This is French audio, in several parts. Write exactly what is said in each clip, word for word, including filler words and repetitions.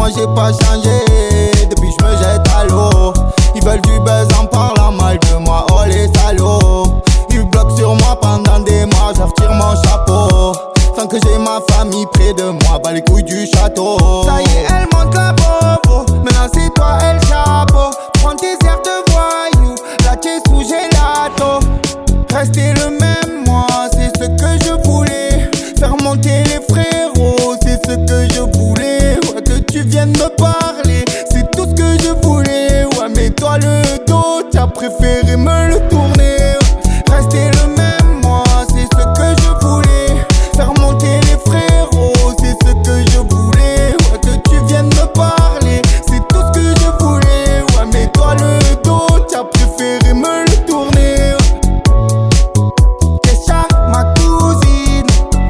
moi j'ai pas changé, depuis je me jette à l'eau. Ils veulent du buzz en parlant mal de moi, oh les salauds. Ils bloquent sur moi pendant des mois, je retire mon chapeau. Sans que j'ai ma famille près de moi, bas les couilles du château. Ça y est, elle monte la bobo, maintenant c'est toi elle chapeau. Prends tes airs de voyou, là t'es sous gelato. Rester le même moi, c'est ce que je voulais. Faire monter les frérots, c'est ce que je voulais. Ouais, que tu viennes me parler, c'est tout ce que je voulais. Ouais, mais toi le dos, t'as préféré me le tourner. Rester le même moi, c'est ce que je voulais. Faire monter les frérots, c'est ce que je voulais. Ouais, que tu viennes me parler, c'est tout ce que je voulais. Ouais, mais toi le dos, t'as préféré me le tourner. Kesha, ma cousine,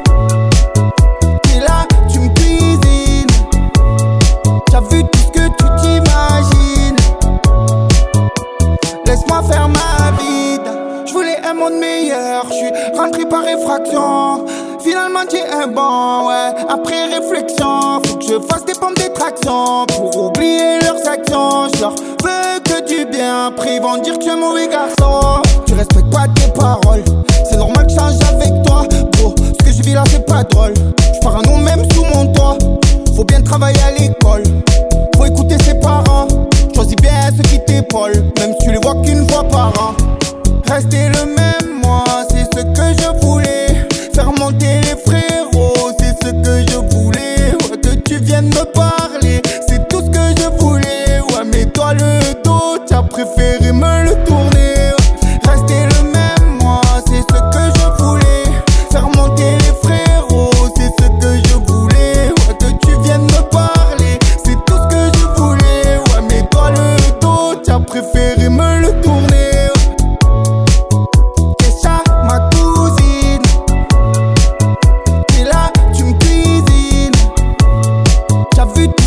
t'es là, tu me cuisines. T'as vu tout ce que tu t'imagines. Laisse-moi faire ma vie. Je voulais un monde meilleur, je suis rentré par effraction. Finalement j'ai un bon, ouais. Après réflexion, faut que je fasse des pompes de traction pour oublier leurs actions. Je leur veux que du bien, après ils vont dire que je suis un mauvais garçon. Tu respectes pas tes paroles, c'est normal que je change avec toi. Bro, ce que je vis là c'est pas drôle. Je pars un nom même sous mon toit. Faut bien travailler à l'école, faut écouter ses parents. Choisis bien ceux qui t'épaulent, même si tu les vois qu'une fois par an. Rester le même moi, c'est ce que je voulais. Faire monter les frérots, c'est ce que je voulais. Ouais, que tu viennes me parler, c'est tout ce que je voulais. Ouais, mais toi le dos, t'as préféré me le tourner. Rester le même moi, c'est ce que je voulais. Faire monter les frérots, c'est ce que je voulais. Ouais, que tu viennes me parler, c'est tout ce que je voulais. Ouais, mais toi le dos, t'as préféré me le tourner. Kesha, ma cousine, t'es là, tu me cuisines. T'as vu